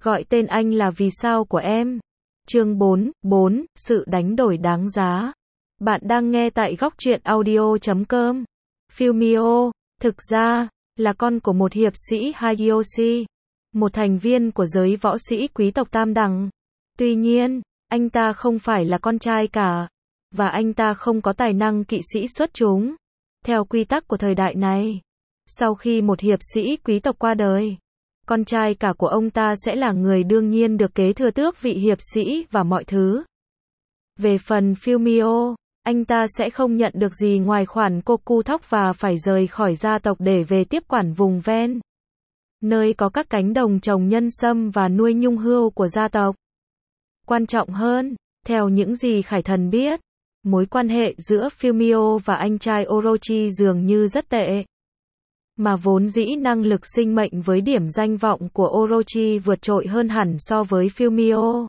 Gọi tên anh là vì sao của em. Chương 4, sự đánh đổi đáng giá. Bạn đang nghe tại góc truyện audio.com. Fumio, thực ra, là con của một hiệp sĩ Hideyoshi, một thành viên của giới võ sĩ quý tộc Tam Đẳng. Tuy nhiên, anh ta không phải là con trai cả, và anh ta không có tài năng kỵ sĩ xuất chúng. Theo quy tắc của thời đại này, sau khi một hiệp sĩ quý tộc qua đời, con trai cả của ông ta sẽ là người đương nhiên được kế thừa tước vị hiệp sĩ và mọi thứ. Về phần Fumio, anh ta sẽ không nhận được gì ngoài khoản koku thóc và phải rời khỏi gia tộc để về tiếp quản vùng ven, nơi có các cánh đồng trồng nhân sâm và nuôi nhung hươu của gia tộc. Quan trọng hơn, theo những gì Khải Thần biết, mối quan hệ giữa Fumio và anh trai Orochi dường như rất tệ. Mà vốn dĩ năng lực sinh mệnh với điểm danh vọng của Orochi vượt trội hơn hẳn so với Fumio.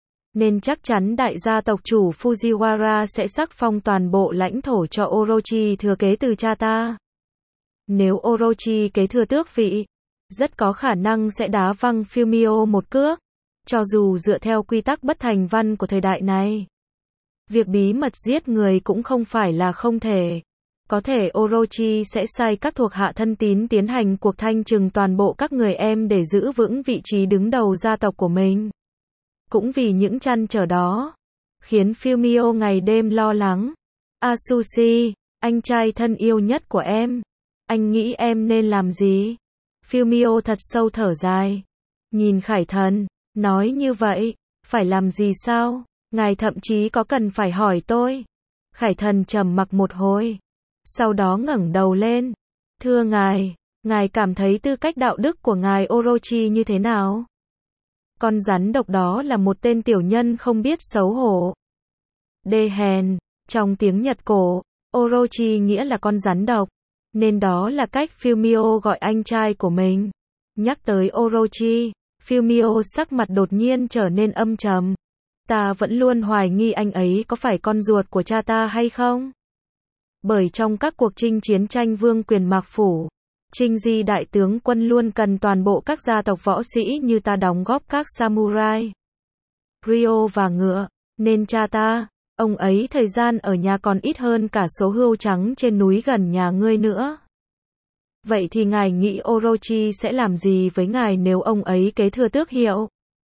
Nên chắc chắn đại gia tộc chủ Fujiwara sẽ sắc phong toàn bộ lãnh thổ cho Orochi thừa kế từ cha ta. Nếu Orochi kế thừa tước vị, rất có khả năng sẽ đá văng Fumio một cước. Cho dù dựa theo quy tắc bất thành văn của thời đại này, việc bí mật giết người cũng không phải là không thể. Có thể Orochi sẽ sai các thuộc hạ thân tín tiến hành cuộc thanh trừng toàn bộ các người em để giữ vững vị trí đứng đầu gia tộc của mình. Cũng vì những trăn trở đó, khiến Fumio ngày đêm lo lắng. Asushi, anh trai thân yêu nhất của em, anh nghĩ em nên làm gì? Fumio thật sâu thở dài, nhìn Khải Thần, nói như vậy, phải làm gì sao? Ngài thậm chí có cần phải hỏi tôi. Khải Thần trầm mặc một hồi, sau đó ngẩng đầu lên. Thưa ngài cảm thấy tư cách đạo đức của ngài Orochi như thế nào? Con rắn độc đó là một tên tiểu nhân không biết xấu hổ. Đê hèn, trong tiếng Nhật cổ, Orochi nghĩa là con rắn độc, nên đó là cách Fumio gọi anh trai của mình. Nhắc tới Orochi, Fumio sắc mặt đột nhiên trở nên âm trầm. Ta vẫn luôn hoài nghi anh ấy có phải con ruột của cha ta hay không? Bởi trong các cuộc chinh chiến tranh vương quyền Mạc Phủ, Trinh Di đại tướng quân luôn cần toàn bộ các gia tộc võ sĩ như ta đóng góp các samurai, Ryo và ngựa, nên cha ta, ông ấy thời gian ở nhà còn ít hơn cả số hươu trắng trên núi gần nhà ngươi nữa. Vậy thì ngài nghĩ Orochi sẽ làm gì với ngài nếu ông ấy kế thừa tước hiệu?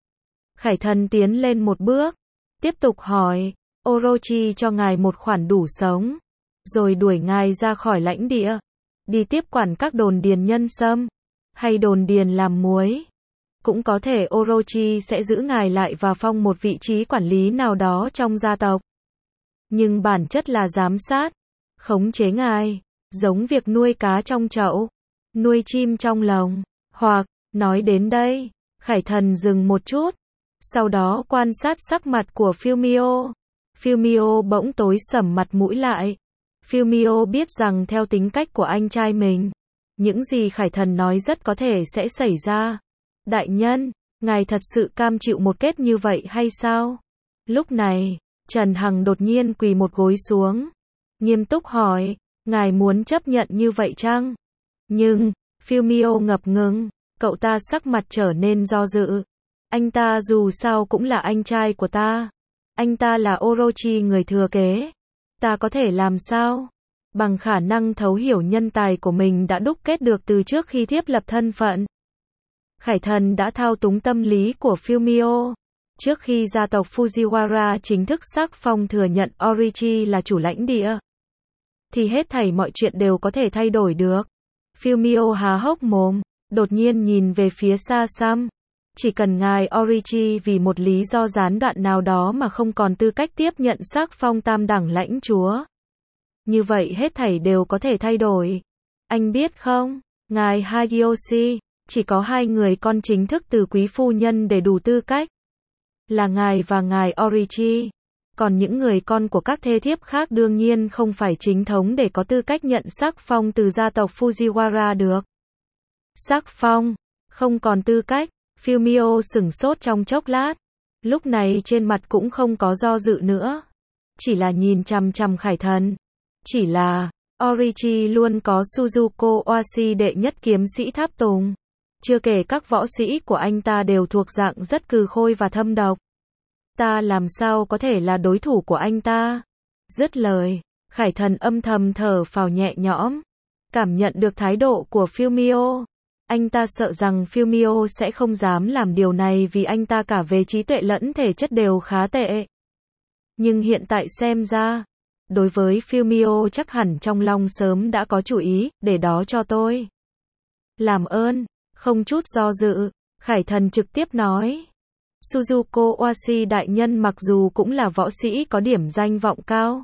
Khải Thần tiến lên một bước, tiếp tục hỏi, Orochi cho ngài một khoản đủ sống, rồi đuổi ngài ra khỏi lãnh địa, đi tiếp quản các đồn điền nhân sâm, hay đồn điền làm muối. Cũng có thể Orochi sẽ giữ ngài lại và phong một vị trí quản lý nào đó trong gia tộc. Nhưng bản chất là giám sát, khống chế ngài, giống việc nuôi cá trong chậu, nuôi chim trong lồng, hoặc, nói đến đây, Khải Thần dừng một chút, sau đó quan sát sắc mặt của Fumio. Fumio bỗng tối sầm mặt mũi lại. Fumio biết rằng theo tính cách của anh trai mình, những gì Khải Thần nói rất có thể sẽ xảy ra. Đại nhân, ngài thật sự cam chịu một kết như vậy hay sao? Lúc này, Trần Hằng đột nhiên quỳ một gối xuống, nghiêm túc hỏi, ngài muốn chấp nhận như vậy chăng? Nhưng, Fumio ngập ngừng, cậu ta sắc mặt trở nên do dự. Anh ta dù sao cũng là anh trai của ta. Anh ta là Orochi người thừa kế. Ta có thể làm sao? Bằng khả năng thấu hiểu nhân tài của mình đã đúc kết được từ trước khi thiết lập thân phận. Khải Thần đã thao túng tâm lý của Fumio. Trước khi gia tộc Fujiwara chính thức sắc phong thừa nhận Orochi là chủ lãnh địa, thì hết thảy mọi chuyện đều có thể thay đổi được. Fumio há hốc mồm, đột nhiên nhìn về phía xa xăm. Chỉ cần ngài Orochi vì một lý do gián đoạn nào đó mà không còn tư cách tiếp nhận sắc phong tam đẳng lãnh chúa, như vậy hết thảy đều có thể thay đổi. Anh biết không, ngài Hideyoshi, chỉ có 2 người con chính thức từ quý phu nhân để đủ tư cách. Là ngài và ngài Orochi. Còn những người con của các thê thiếp khác đương nhiên không phải chính thống để có tư cách nhận sắc phong từ gia tộc Fujiwara được. Sắc phong, không còn tư cách. Fumio sửng sốt trong chốc lát. Lúc này trên mặt cũng không có do dự nữa. Chỉ là nhìn chằm chằm Khải Thần. Chỉ là, Orochi luôn có Suzuko Oashi đệ nhất kiếm sĩ tháp tùng. Chưa kể các võ sĩ của anh ta đều thuộc dạng rất cừ khôi và thâm độc. Ta làm sao có thể là đối thủ của anh ta? Dứt lời, Khải Thần âm thầm thở phào nhẹ nhõm. Cảm nhận được thái độ của Fumio. Anh ta sợ rằng Fumio sẽ không dám làm điều này vì anh ta cả về trí tuệ lẫn thể chất đều khá tệ. Nhưng hiện tại xem ra, đối với Fumio chắc hẳn trong lòng sớm đã có chủ ý, để đó cho tôi. Làm ơn, không chút do dự, Khải Thần trực tiếp nói. Suzuko Oashi đại nhân mặc dù cũng là võ sĩ có điểm danh vọng cao,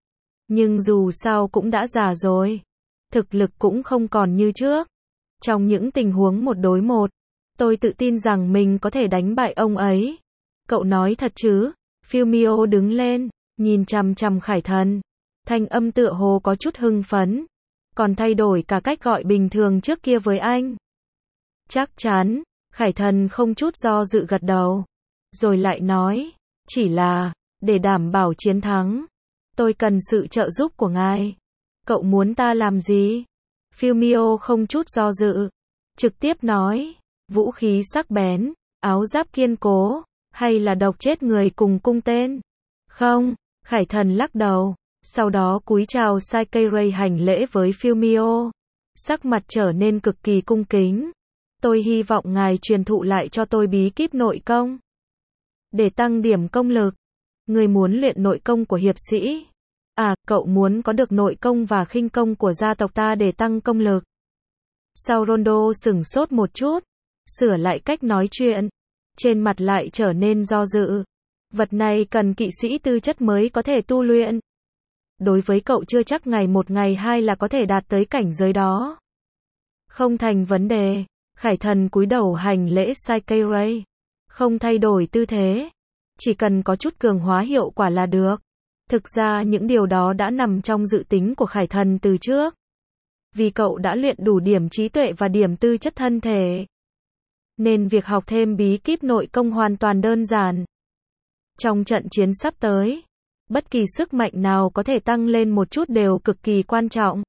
nhưng dù sao cũng đã già rồi. Thực lực cũng không còn như trước. Trong những tình huống một đối một, tôi tự tin rằng mình có thể đánh bại ông ấy. Cậu nói thật chứ? Fumio đứng lên, nhìn chằm chằm Khải Thần. Thanh âm tựa hồ có chút hưng phấn. Còn thay đổi cả cách gọi bình thường trước kia với anh. Chắc chắn, Khải Thần không chút do dự gật đầu. Rồi lại nói, chỉ là, để đảm bảo chiến thắng, tôi cần sự trợ giúp của ngài. Cậu muốn ta làm gì? Fumio không chút do dự, trực tiếp nói, vũ khí sắc bén, áo giáp kiên cố, hay là độc chết người cùng cung tên? Không, Khải Thần lắc đầu, sau đó cúi chào Saikei hành lễ với Fumio, sắc mặt trở nên cực kỳ cung kính. Tôi hy vọng ngài truyền thụ lại cho tôi bí kíp nội công, để tăng điểm công lực. Người muốn luyện nội công của hiệp sĩ? À, cậu muốn có được nội công và khinh công của gia tộc ta để tăng công lực. Sao Rondo sửng sốt một chút, sửa lại cách nói chuyện, trên mặt lại trở nên do dự. Vật này cần kỵ sĩ tư chất mới có thể tu luyện. Đối với cậu chưa chắc ngày một ngày hai là có thể đạt tới cảnh giới đó. Không thành vấn đề. Khải Thần cúi đầu hành lễ Saikei, không thay đổi tư thế, chỉ cần có chút cường hóa hiệu quả là được. Thực ra những điều đó đã nằm trong dự tính của Khải Thần từ trước. Vì cậu đã luyện đủ điểm trí tuệ và điểm tư chất thân thể, nên việc học thêm bí kíp nội công hoàn toàn đơn giản. Trong trận chiến sắp tới, bất kỳ sức mạnh nào có thể tăng lên một chút đều cực kỳ quan trọng.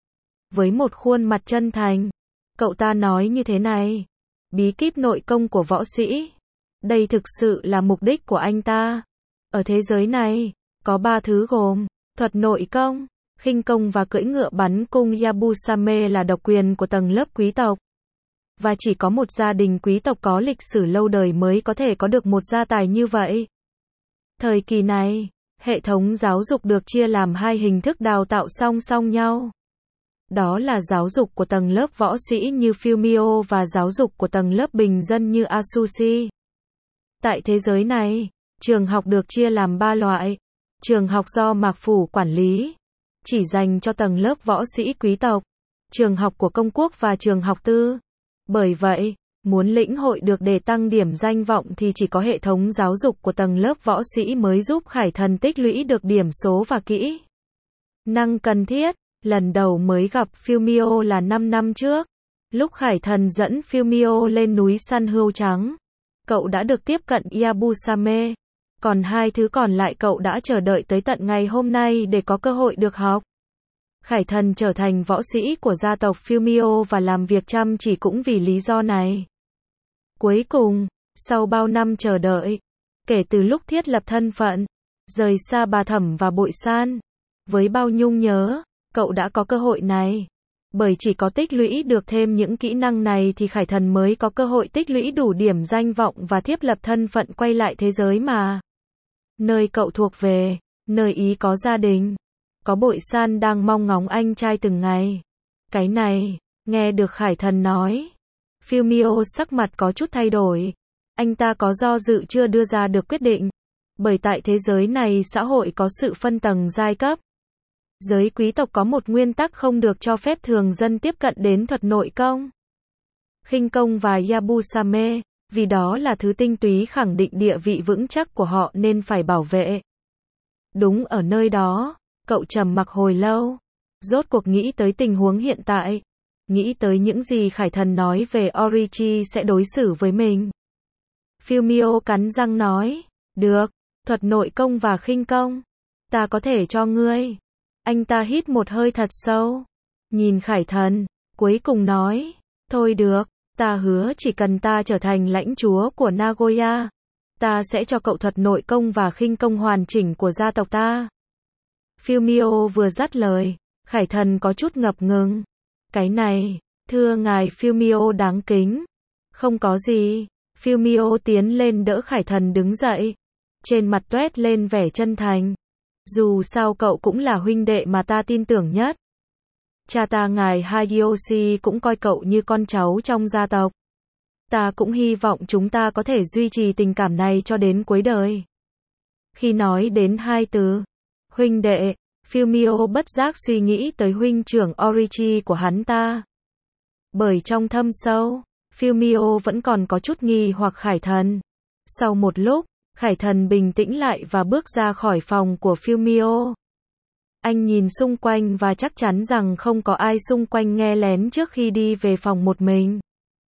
Với một khuôn mặt chân thành, cậu ta nói như thế này, bí kíp nội công của võ sĩ, đây thực sự là mục đích của anh ta. Ở thế giới này, có 3 thứ gồm, thuật nội công, khinh công và cưỡi ngựa bắn cung Yabusame là độc quyền của tầng lớp quý tộc. Và chỉ có một gia đình quý tộc có lịch sử lâu đời mới có thể có được một gia tài như vậy. Thời kỳ này, hệ thống giáo dục được chia làm 2 hình thức đào tạo song song nhau. Đó là giáo dục của tầng lớp võ sĩ như Fumio và giáo dục của tầng lớp bình dân như Asushi. Tại thế giới này, trường học được chia làm 3 loại. Trường học do Mạc Phủ quản lý, chỉ dành cho tầng lớp võ sĩ quý tộc. Trường học của công quốc và trường học tư. Bởi vậy, muốn lĩnh hội được để tăng điểm danh vọng thì chỉ có hệ thống giáo dục của tầng lớp võ sĩ mới giúp Khải Thần tích lũy được điểm số và kỹ năng cần thiết. Lần đầu mới gặp Fumio là 5 năm trước. Lúc Khải Thần dẫn Fumio lên núi săn hươu trắng, cậu đã được tiếp cận Yabusame. Còn 2 thứ còn lại cậu đã chờ đợi tới tận ngày hôm nay để có cơ hội được học. Khải Thần trở thành võ sĩ của gia tộc Fumio và làm việc chăm chỉ cũng vì lý do này. Cuối cùng, sau bao năm chờ đợi, kể từ lúc thiết lập thân phận, rời xa bà Thẩm và Bội San, với bao nhung nhớ, cậu đã có cơ hội này. Bởi chỉ có tích lũy được thêm những kỹ năng này thì Khải Thần mới có cơ hội tích lũy đủ điểm danh vọng và thiết lập thân phận quay lại thế giới mà nơi cậu thuộc về, nơi ý có gia đình. Có Bội San đang mong ngóng anh trai từng ngày. Cái này, nghe được Khải Thần nói, Fumio sắc mặt có chút thay đổi. Anh ta có do dự chưa đưa ra được quyết định. Bởi tại thế giới này xã hội có sự phân tầng giai cấp. Giới quý tộc có một nguyên tắc không được cho phép thường dân tiếp cận đến thuật nội công, khinh công và Yabusame, vì đó là thứ tinh túy khẳng định địa vị vững chắc của họ nên phải bảo vệ. Đúng ở nơi đó, cậu trầm mặc hồi lâu, rốt cuộc nghĩ tới tình huống hiện tại, nghĩ tới những gì Khải Thần nói về Orichi sẽ đối xử với mình. Fumio cắn răng nói, được, thuật nội công và khinh công, ta có thể cho ngươi. Anh ta hít một hơi thật sâu, nhìn Khải Thần, cuối cùng nói, thôi được, Ta hứa chỉ cần ta trở thành lãnh chúa của Nagoya, ta sẽ cho cậu thuật nội công và khinh công hoàn chỉnh của gia tộc ta. Fumio vừa dắt lời, Khải Thần có chút ngập ngừng. Cái này, thưa ngài Fumio đáng kính. Không có gì. Fumio tiến lên đỡ Khải Thần đứng dậy. Trên mặt toét lên vẻ chân thành. Dù sao cậu cũng là huynh đệ mà ta tin tưởng nhất. Cha ta ngài Hayashi cũng coi cậu như con cháu trong gia tộc. Ta cũng hy vọng chúng ta có thể duy trì tình cảm này cho đến cuối đời. Khi nói đến hai từ huynh đệ, Fumio bất giác suy nghĩ tới huynh trưởng Orichi của hắn ta. Bởi trong thâm sâu, Fumio vẫn còn có chút nghi hoặc Khải Thần. Sau một lúc, Khải Thần bình tĩnh lại và bước ra khỏi phòng của Fumio. Anh nhìn xung quanh và chắc chắn rằng không có ai xung quanh nghe lén trước khi đi về phòng một mình.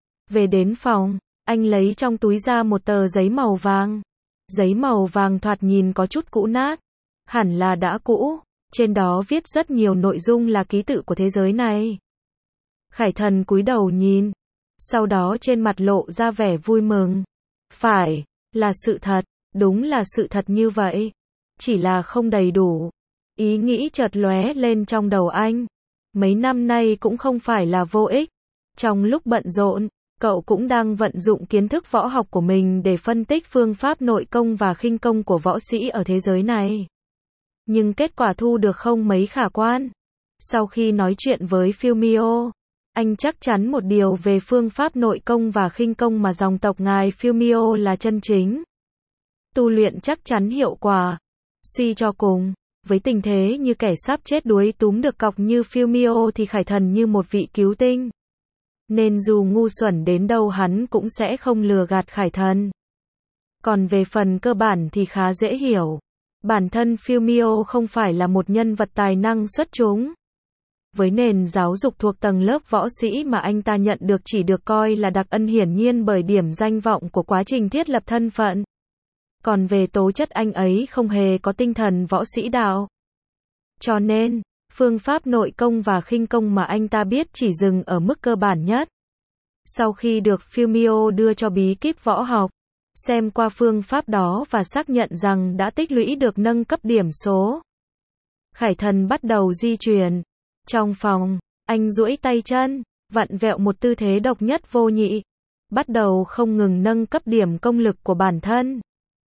Về đến phòng, anh lấy trong túi ra một tờ giấy màu vàng. Giấy màu vàng thoạt nhìn có chút cũ nát, hẳn là đã cũ, trên đó viết rất nhiều nội dung là ký tự của thế giới này. Khải Thần cúi đầu nhìn, sau đó trên mặt lộ ra vẻ vui mừng. Phải, là sự thật, đúng là sự thật như vậy, chỉ là không đầy đủ. Ý nghĩ chợt lóe lên trong đầu anh. Mấy năm nay cũng không phải là vô ích. Trong lúc bận rộn, cậu cũng đang vận dụng kiến thức võ học của mình để phân tích phương pháp nội công và khinh công của võ sĩ ở thế giới này. Nhưng kết quả thu được không mấy khả quan. Sau khi nói chuyện với Fumio, anh chắc chắn một điều về phương pháp nội công và khinh công mà dòng tộc ngài Fumio là chân chính. Tu luyện chắc chắn hiệu quả. Suy cho cùng, với tình thế như kẻ sắp chết đuối túm được cọc như Fumio thì Khải Thần như một vị cứu tinh. Nên dù ngu xuẩn đến đâu hắn cũng sẽ không lừa gạt Khải Thần. Còn về phần cơ bản thì khá dễ hiểu. Bản thân Fumio không phải là một nhân vật tài năng xuất chúng. Với nền giáo dục thuộc tầng lớp võ sĩ mà anh ta nhận được chỉ được coi là đặc ân hiển nhiên bởi điểm danh vọng của quá trình thiết lập thân phận. Còn về tố chất anh ấy không hề có tinh thần võ sĩ đạo. Cho nên, phương pháp nội công và khinh công mà anh ta biết chỉ dừng ở mức cơ bản nhất. Sau khi được Fumio đưa cho bí kíp võ học, xem qua phương pháp đó và xác nhận rằng đã tích lũy được nâng cấp điểm số, Khải Thần bắt đầu di chuyển. Trong phòng, anh duỗi tay chân, vặn vẹo một tư thế độc nhất vô nhị, bắt đầu không ngừng nâng cấp điểm công lực của bản thân.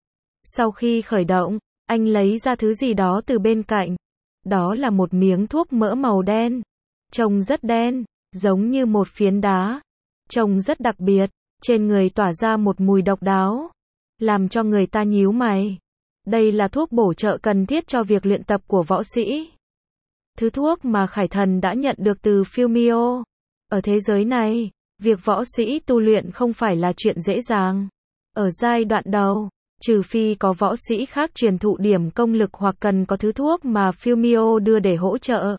Sau khi khởi động, anh lấy ra thứ gì đó từ bên cạnh. Đó là một miếng thuốc mỡ màu đen. Trông rất đen, giống như một phiến đá. Trông rất đặc biệt, trên người tỏa ra một mùi độc đáo, làm cho người ta nhíu mày. Đây là thuốc bổ trợ cần thiết cho việc luyện tập của võ sĩ. Thứ thuốc mà Khải Thần đã nhận được từ Fumio. Ở thế giới này, việc võ sĩ tu luyện không phải là chuyện dễ dàng. Ở giai đoạn đầu, trừ phi có võ sĩ khác truyền thụ điểm công lực hoặc cần có thứ thuốc mà Fumio đưa để hỗ trợ.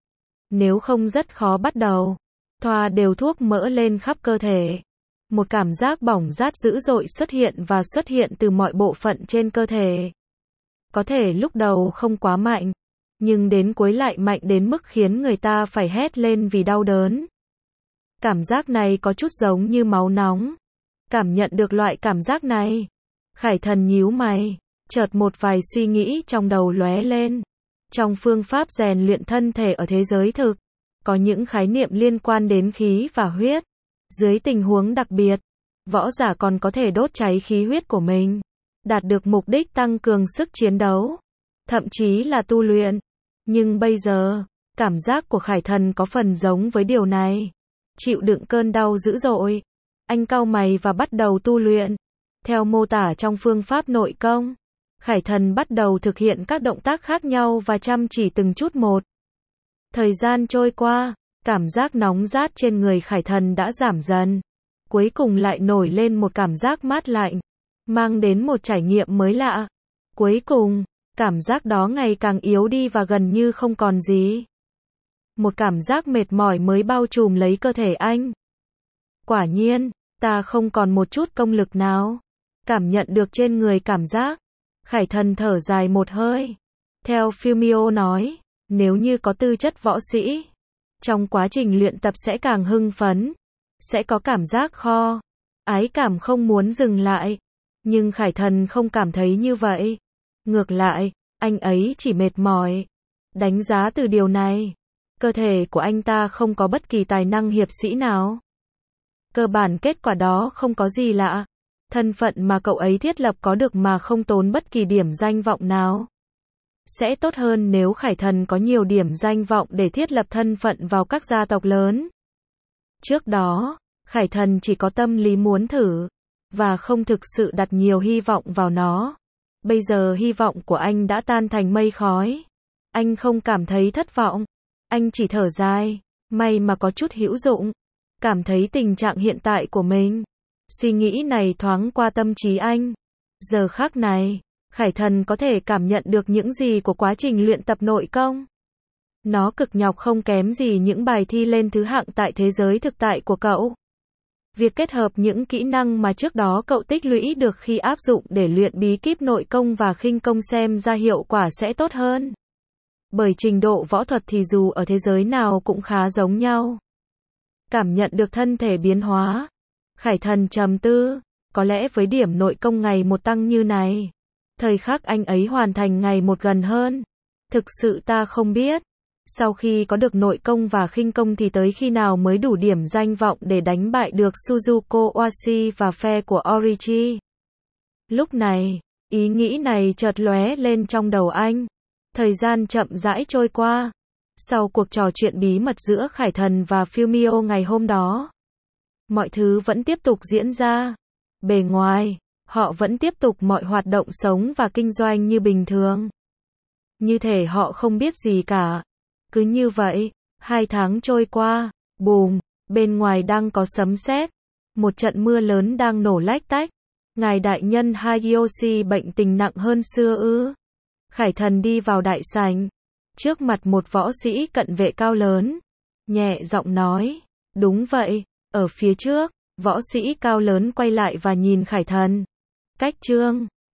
Nếu không rất khó bắt đầu. Thoa đều thuốc mỡ lên khắp cơ thể. Một cảm giác bỏng rát dữ dội xuất hiện từ mọi bộ phận trên cơ thể. Có thể lúc đầu không quá mạnh, nhưng đến cuối lại mạnh đến mức khiến người ta phải hét lên vì đau đớn. Cảm giác này có chút giống như máu nóng. Cảm nhận được loại cảm giác này, Khải Thần nhíu mày, chợt một vài suy nghĩ trong đầu lóe lên. Trong phương pháp rèn luyện thân thể ở thế giới thực, có những khái niệm liên quan đến khí và huyết. Dưới tình huống đặc biệt, võ giả còn có thể đốt cháy khí huyết của mình, đạt được mục đích tăng cường sức chiến đấu, thậm chí là tu luyện. Nhưng bây giờ, cảm giác của Khải Thần có phần giống với điều này. Chịu đựng cơn đau dữ dội, anh cau mày và bắt đầu tu luyện. Theo mô tả trong phương pháp nội công, Khải Thần bắt đầu thực hiện các động tác khác nhau và chăm chỉ từng chút một. Thời gian trôi qua, cảm giác nóng rát trên người Khải Thần đã giảm dần. Cuối cùng lại nổi lên một cảm giác mát lạnh, mang đến một trải nghiệm mới lạ. Cuối cùng, cảm giác đó ngày càng yếu đi và gần như không còn gì. Một cảm giác mệt mỏi mới bao trùm lấy cơ thể anh. Quả nhiên, ta không còn một chút công lực nào. Cảm nhận được trên người cảm giác, Khải Thần thở dài một hơi. Theo Fumio nói, nếu như có tư chất võ sĩ, trong quá trình luyện tập sẽ càng hưng phấn, sẽ có cảm giác kho. Ái cảm không muốn dừng lại. Nhưng Khải Thần không cảm thấy như vậy. Ngược lại, anh ấy chỉ mệt mỏi. Đánh giá từ điều này, cơ thể của anh ta không có bất kỳ tài năng hiệp sĩ nào. Cơ bản kết quả đó không có gì lạ. Thân phận mà cậu ấy thiết lập có được mà không tốn bất kỳ điểm danh vọng nào. Sẽ tốt hơn nếu Khải Thần có nhiều điểm danh vọng để thiết lập thân phận vào các gia tộc lớn. Trước đó, Khải Thần chỉ có tâm lý muốn thử, và không thực sự đặt nhiều hy vọng vào nó. Bây giờ hy vọng của anh đã tan thành mây khói. Anh không cảm thấy thất vọng. Anh chỉ thở dài, may mà có chút hữu dụng. Cảm thấy tình trạng hiện tại của mình. Suy nghĩ này thoáng qua tâm trí anh. Giờ khắc này, Khải Thần có thể cảm nhận được những gì của quá trình luyện tập nội công. Nó cực nhọc không kém gì những bài thi lên thứ hạng tại thế giới thực tại của cậu. Việc kết hợp những kỹ năng mà trước đó cậu tích lũy được khi áp dụng để luyện bí kíp nội công và khinh công xem ra hiệu quả sẽ tốt hơn. Bởi trình độ võ thuật thì dù ở thế giới nào cũng khá giống nhau. Cảm nhận được thân thể biến hóa, Khải Thần trầm tư, có lẽ với điểm nội công ngày một tăng như này, thời khắc anh ấy hoàn thành ngày một gần hơn. Thực sự ta không biết, sau khi có được nội công và khinh công thì tới khi nào mới đủ điểm danh vọng để đánh bại được Suzuko Oashi và phe của Orichi. Lúc này, ý nghĩ này chợt lóe lên trong đầu anh. Thời gian chậm rãi trôi qua. Sau cuộc trò chuyện bí mật giữa Khải Thần và Fumio ngày hôm đó, mọi thứ vẫn tiếp tục diễn ra. Bề ngoài, họ vẫn tiếp tục mọi hoạt động sống và kinh doanh như bình thường. Như thể họ không biết gì cả. Cứ như vậy, 2 tháng trôi qua, bùm, bên ngoài đang có sấm sét. Một trận mưa lớn đang nổ lách tách. Ngài đại nhân Hayashi bệnh tình nặng hơn xưa ư? Khải Thần đi vào đại sảnh. Trước mặt một võ sĩ cận vệ cao lớn. Nhẹ giọng nói, đúng vậy, ở phía trước, võ sĩ cao lớn quay lại và nhìn Khải Thần. Cách Trương,